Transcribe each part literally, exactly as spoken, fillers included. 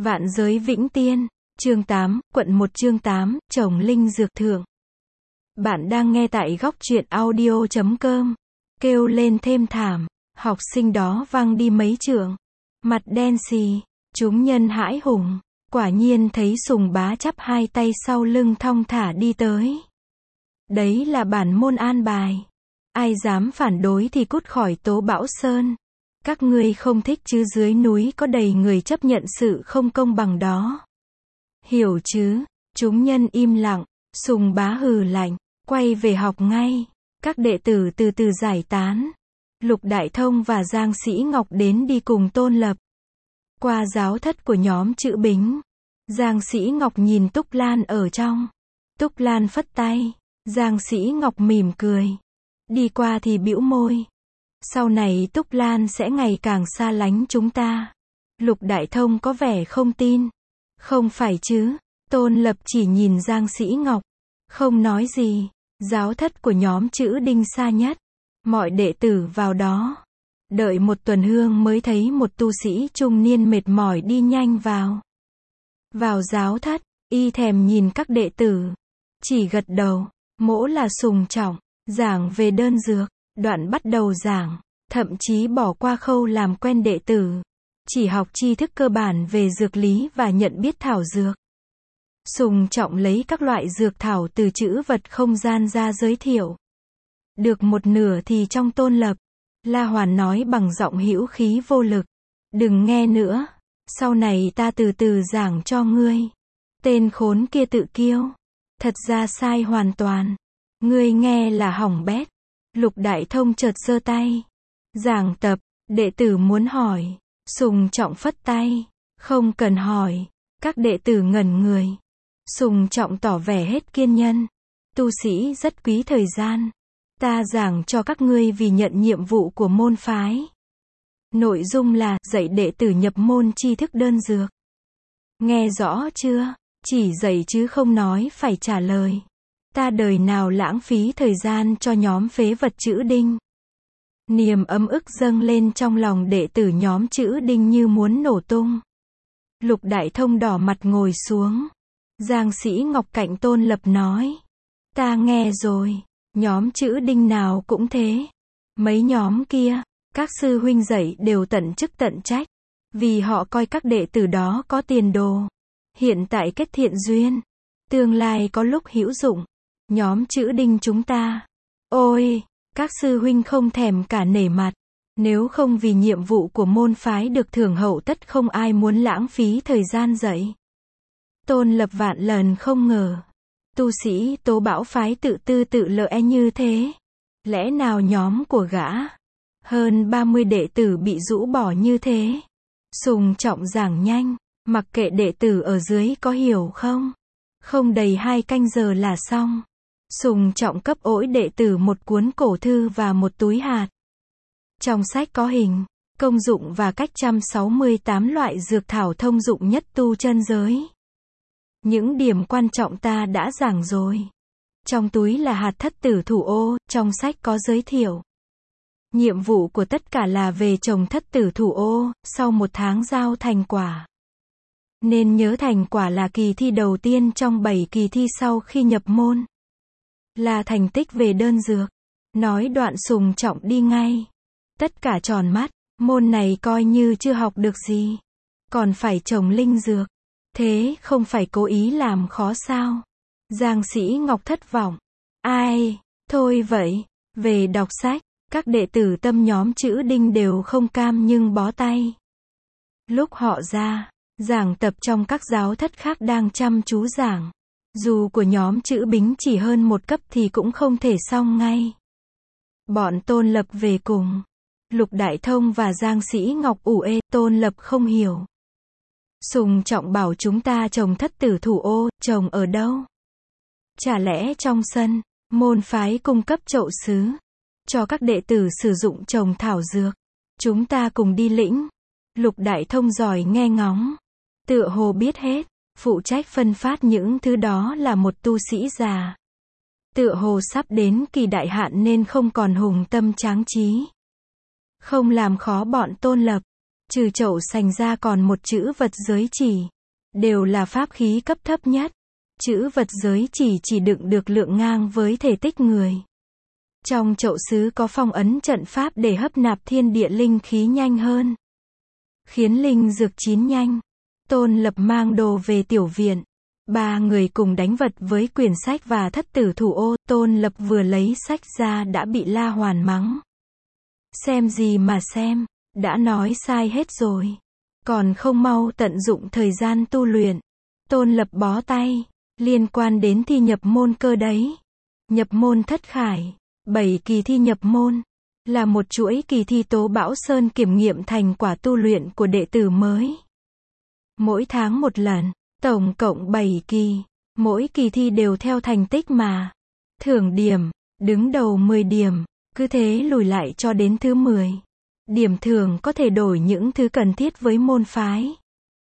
Vạn giới vĩnh tiên, chương tám, quận một chương tám, trồng linh dược thượng. Bạn đang nghe tại góc truyện audio chấm com. Kêu lên thêm thảm, học sinh đó văng đi mấy trượng. Mặt đen xì, chúng nhân hãi hùng, quả nhiên thấy Sùng Bá chắp hai tay sau lưng thong thả đi tới. Đấy là bản môn an bài. Ai dám phản đối thì cút khỏi Tố Bão Sơn. Các ngươi không thích chứ, dưới núi có đầy người chấp nhận sự không công bằng đó. Hiểu chứ? Chúng nhân im lặng, Sùng Bá hừ lạnh, quay về học ngay. Các đệ tử từ từ giải tán. Lục Đại Thông và Giang Sĩ Ngọc đến đi cùng Tôn Lập. Qua giáo thất của nhóm Chữ Bính, Giang Sĩ Ngọc nhìn Túc Lan ở trong. Túc Lan phất tay, Giang Sĩ Ngọc mỉm cười. Đi qua thì bĩu môi. Sau này Túc Lan sẽ ngày càng xa lánh chúng ta. Lục Đại Thông có vẻ không tin. Không phải chứ? Tôn Lập chỉ nhìn Giang Sĩ Ngọc, không nói gì. Giáo thất của nhóm Chữ Đinh xa nhất. Mọi đệ tử vào đó. Đợi một tuần hương mới thấy một tu sĩ trung niên mệt mỏi đi nhanh vào. Vào giáo thất, y thèm nhìn các đệ tử. Chỉ gật đầu, mỗ là Sùng Trọng, giảng về đơn dược. Đoạn bắt đầu giảng, thậm chí bỏ qua khâu làm quen đệ tử. Chỉ học tri thức cơ bản về dược lý và nhận biết thảo dược. Sùng Trọng lấy các loại dược thảo từ chữ vật không gian ra giới thiệu. Được một nửa thì trong Tôn Lập, La Hoàn nói bằng giọng hữu khí vô lực. Đừng nghe nữa, sau này ta từ từ giảng cho ngươi. Tên khốn kia tự kiêu. Thật ra sai hoàn toàn. Ngươi nghe là hỏng bét. Lục Đại Thông chợt giơ tay. Giảng tập, đệ tử muốn hỏi. Sùng Trọng phất tay. Không cần hỏi. Các đệ tử ngẩn người. Sùng Trọng tỏ vẻ hết kiên nhẫn. Tu sĩ rất quý thời gian. Ta giảng cho các ngươi vì nhận nhiệm vụ của môn phái. Nội dung là dạy đệ tử nhập môn tri thức đơn dược. Nghe rõ chưa? Chỉ dạy chứ không nói phải trả lời. Ta đời nào lãng phí thời gian cho nhóm phế vật Chữ Đinh. Niềm ấm ức dâng lên trong lòng đệ tử nhóm Chữ Đinh như muốn nổ tung. Lục Đại Thông đỏ mặt ngồi xuống. Giang Sĩ Ngọc cạnh Tôn Lập nói. Ta nghe rồi. Nhóm Chữ Đinh nào cũng thế. Mấy nhóm kia, các sư huynh dạy đều tận chức tận trách. Vì họ coi các đệ tử đó có tiền đồ. Hiện tại kết thiện duyên. Tương lai có lúc hữu dụng. Nhóm Chữ Đinh chúng ta. Ôi, các sư huynh không thèm cả nể mặt. Nếu không vì nhiệm vụ của môn phái được thưởng hậu tất không ai muốn lãng phí thời gian dạy. Tôn Lập vạn lần không ngờ. Tu sĩ Tố Bão phái tự tư tự lợi như thế. Lẽ nào nhóm của gã hơn ba mươi đệ tử bị rũ bỏ như thế. Sùng Trọng giảng nhanh. Mặc kệ đệ tử ở dưới có hiểu không. Không đầy hai canh giờ là xong. Sùng Trọng cấp ỗi đệ tử một cuốn cổ thư và một túi hạt. Trong sách có hình, công dụng và cách chăm sáu mươi tám loại dược thảo thông dụng nhất tu chân giới. Những điểm quan trọng ta đã giảng rồi. Trong túi là hạt thất tử thủ ô, trong sách có giới thiệu. Nhiệm vụ của tất cả là về trồng thất tử thủ ô, sau một tháng giao thành quả. Nên nhớ thành quả là kỳ thi đầu tiên trong bảy kỳ thi sau khi nhập môn. Là thành tích về đơn dược. Nói đoạn Sùng Trọng đi ngay. Tất cả tròn mắt, môn này coi như chưa học được gì. Còn phải trồng linh dược. Thế không phải cố ý làm khó sao? Giang Sĩ Ngọc thất vọng. Ai, thôi vậy, về đọc sách. Các đệ tử tâm nhóm Chữ Đinh đều không cam nhưng bó tay. Lúc họ ra, giảng tập trong các giáo thất khác đang chăm chú giảng. Dù của nhóm Chữ Bính chỉ hơn một cấp thì cũng không thể xong ngay. Bọn Tôn Lập về cùng. Lục Đại Thông và Giang Sĩ Ngọc ủ ê. Tôn Lập không hiểu. Sùng Trọng bảo chúng ta trồng thất tử thủ ô, trồng ở đâu? Chả lẽ trong sân, môn phái cung cấp chậu sứ, cho các đệ tử sử dụng trồng thảo dược. Chúng ta cùng đi lĩnh. Lục Đại Thông giỏi nghe ngóng. Tựa hồ biết hết. Phụ trách phân phát những thứ đó là một tu sĩ già. Tựa hồ sắp đến kỳ đại hạn nên không còn hùng tâm tráng trí. Không làm khó bọn Tôn Lập. Trừ chậu sành ra còn một chữ vật giới chỉ. Đều là pháp khí cấp thấp nhất. Chữ vật giới chỉ chỉ đựng được lượng ngang với thể tích người. Trong chậu sứ có phong ấn trận pháp để hấp nạp thiên địa linh khí nhanh hơn. Khiến linh dược chín nhanh. Tôn Lập mang đồ về tiểu viện. Ba người cùng đánh vật với quyển sách và thất tử thủ ô. Tôn Lập vừa lấy sách ra đã bị La Hoàn mắng. Xem gì mà xem, đã nói sai hết rồi. Còn không mau tận dụng thời gian tu luyện. Tôn Lập bó tay. Liên quan đến thi nhập môn cơ đấy. Nhập môn thất khải. Bảy kỳ thi nhập môn. Là một chuỗi kỳ thi Tố Bão Sơn kiểm nghiệm thành quả tu luyện của đệ tử mới. Mỗi tháng một lần. Tổng cộng bảy kỳ. Mỗi kỳ thi đều theo thành tích mà. Thưởng điểm. Đứng đầu mười điểm. Cứ thế lùi lại cho đến thứ mười. Điểm thưởng có thể đổi những thứ cần thiết với môn phái.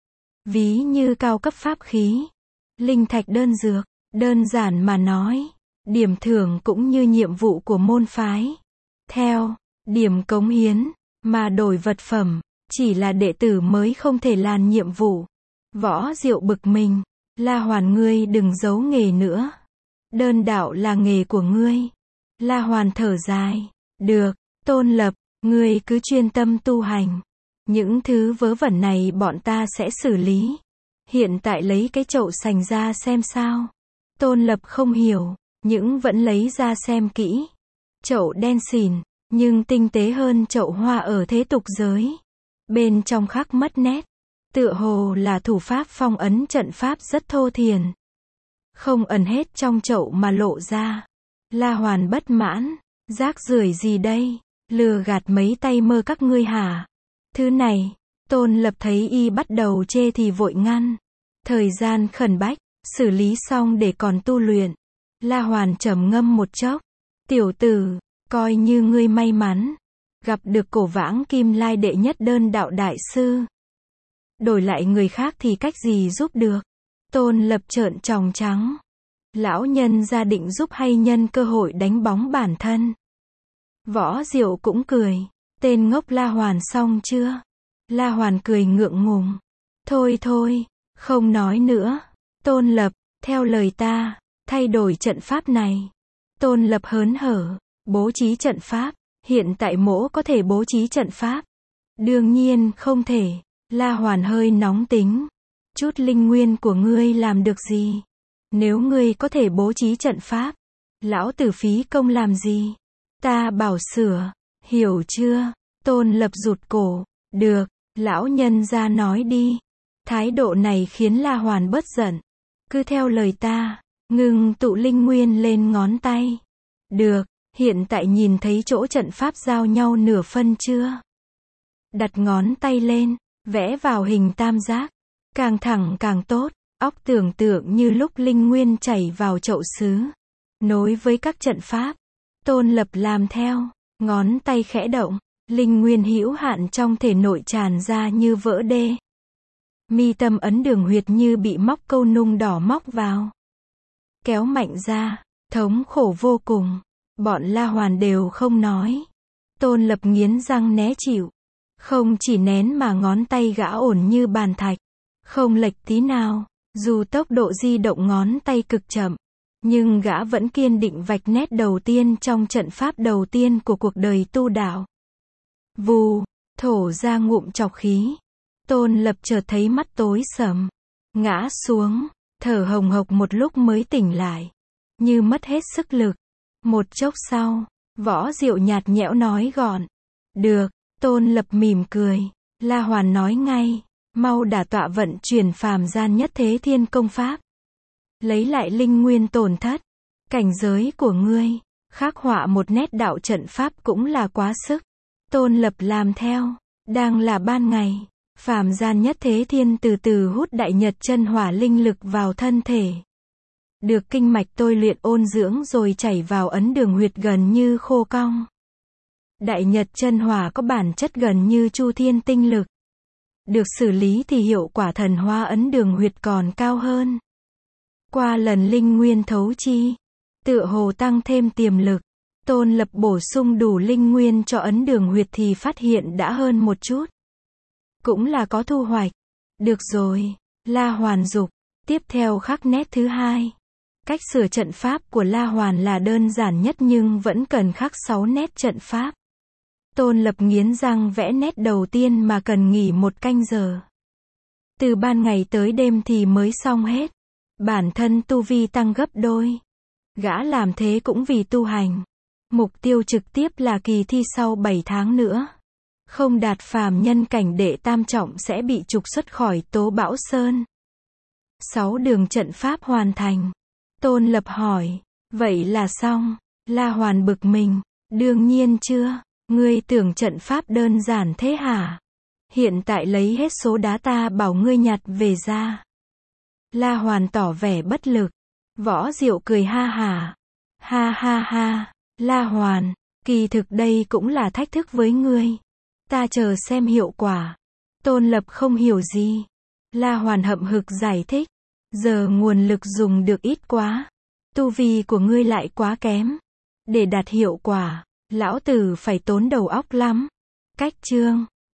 Ví như cao cấp pháp khí. Linh thạch đơn dược. Đơn giản mà nói. Điểm thưởng cũng như nhiệm vụ của môn phái. Theo điểm cống hiến mà đổi vật phẩm. Chỉ là đệ tử mới không thể làm nhiệm vụ. Võ Diệu bực mình. La Hoàn ngươi đừng giấu nghề nữa. Đơn đạo là nghề của ngươi. La Hoàn thở dài. Được, Tôn Lập, ngươi cứ chuyên tâm tu hành. Những thứ vớ vẩn này bọn ta sẽ xử lý. Hiện tại lấy cái chậu sành ra xem sao. Tôn Lập không hiểu, nhưng vẫn lấy ra xem kỹ. Chậu đen xỉn, nhưng tinh tế hơn chậu hoa ở thế tục giới. Bên trong khắc mất nét. Tựa hồ là thủ pháp phong ấn trận pháp rất thô thiển. Không ẩn hết trong chậu mà lộ ra. La Hoàn bất mãn. Rác rưởi gì đây? Lừa gạt mấy tay mơ các ngươi hả? Thứ này, Tôn Lập thấy y bắt đầu chê thì vội ngăn. Thời gian khẩn bách, xử lý xong để còn tu luyện. La Hoàn trầm ngâm một chốc. Tiểu tử, coi như ngươi may mắn. Gặp được Cổ Vãng Kim Lai đệ nhất đơn đạo đại sư. Đổi lại người khác thì cách gì giúp được? Tôn Lập trợn tròng trắng. Lão nhân gia định giúp hay nhân cơ hội đánh bóng bản thân? Võ Diệu cũng cười. Tên ngốc La Hoàn xong chưa? La Hoàn cười ngượng ngùng. Thôi thôi, không nói nữa. Tôn Lập, theo lời ta, thay đổi trận pháp này. Tôn Lập hớn hở. Bố trí trận pháp. Hiện tại mỗ có thể bố trí trận pháp. Đương nhiên không thể. La Hoàn hơi nóng tính. Chút linh nguyên của ngươi làm được gì? Nếu ngươi có thể bố trí trận pháp, lão tử phí công làm gì? Ta bảo sửa, hiểu chưa? Tôn Lập rụt cổ. Được, lão nhân ra nói đi. Thái độ này khiến La Hoàn bớt giận. Cứ theo lời ta, ngừng tụ linh nguyên lên ngón tay. Được, hiện tại nhìn thấy chỗ trận pháp giao nhau nửa phân chưa? Đặt ngón tay lên, vẽ vào hình tam giác. Càng thẳng càng tốt. Óc tưởng tượng như lúc linh nguyên chảy vào chậu sứ. Nối với các trận pháp. Tôn Lập làm theo. Ngón tay khẽ động. Linh nguyên hữu hạn trong thể nội tràn ra như vỡ đê. Mi tâm ấn đường huyệt như bị móc câu nung đỏ móc vào. Kéo mạnh ra. Thống khổ vô cùng. Bọn La Hoàn đều không nói. Tôn Lập nghiến răng né chịu. Không chỉ nén mà ngón tay gã ổn như bàn thạch. Không lệch tí nào. Dù tốc độ di động ngón tay cực chậm, nhưng gã vẫn kiên định vạch nét đầu tiên trong trận pháp đầu tiên của cuộc đời tu đạo. Vù, thổ ra ngụm trọc khí. Tôn Lập chợt thấy mắt tối sầm. Ngã xuống, thở hồng hộc một lúc mới tỉnh lại. Như mất hết sức lực. Một chốc sau, Võ Diệu nhạt nhẽo nói gọn. Được, Tôn Lập mỉm cười. La Hoàn nói ngay. Mau đả tọa vận chuyển phàm gian nhất thế thiên công pháp. Lấy lại linh nguyên tổn thất. Cảnh giới của ngươi. Khắc họa một nét đạo trận pháp cũng là quá sức. Tôn Lập làm theo. Đang là ban ngày. Phàm gian nhất thế thiên từ từ hút đại nhật chân hỏa linh lực vào thân thể. Được kinh mạch tôi luyện ôn dưỡng rồi chảy vào ấn đường huyệt gần như khô cong. Đại nhật chân hỏa có bản chất gần như chu thiên tinh lực. Được xử lý thì hiệu quả thần hóa ấn đường huyệt còn cao hơn. Qua lần linh nguyên thấu chi, tựa hồ tăng thêm tiềm lực. Tôn Lập bổ sung đủ linh nguyên cho ấn đường huyệt thì phát hiện đã hơn một chút. cũng là có thu hoạch. Được rồi, La Hoàn dục. Tiếp theo khắc nét thứ hai. Cách sửa trận pháp của La Hoàn là đơn giản nhất nhưng vẫn cần khắc sáu nét trận pháp. Tôn Lập nghiến răng vẽ nét đầu tiên mà cần nghỉ một canh giờ. Từ ban ngày tới đêm thì mới xong hết. Bản thân tu vi tăng gấp đôi. Gã làm thế cũng vì tu hành. Mục tiêu trực tiếp là kỳ thi sau bảy tháng nữa. Không đạt phàm nhân cảnh đệ tam trọng sẽ bị trục xuất khỏi Tố Bão Sơn. Sáu đường trận pháp hoàn thành. Tôn Lập hỏi, vậy là xong? La Hoàn bực mình, đương nhiên chưa, ngươi tưởng trận pháp đơn giản thế hả? Hiện tại lấy hết số đá ta bảo ngươi nhặt về ra. La Hoàn tỏ vẻ bất lực. Võ Diệu cười ha hả. Ha ha ha, La Hoàn, kỳ thực đây cũng là thách thức với ngươi. Ta chờ xem hiệu quả. Tôn Lập không hiểu gì. La Hoàn hậm hực giải thích. Giờ nguồn lực dùng được ít quá. Tu vi của ngươi lại quá kém. Để đạt hiệu quả, lão tử phải tốn đầu óc lắm. Cách chương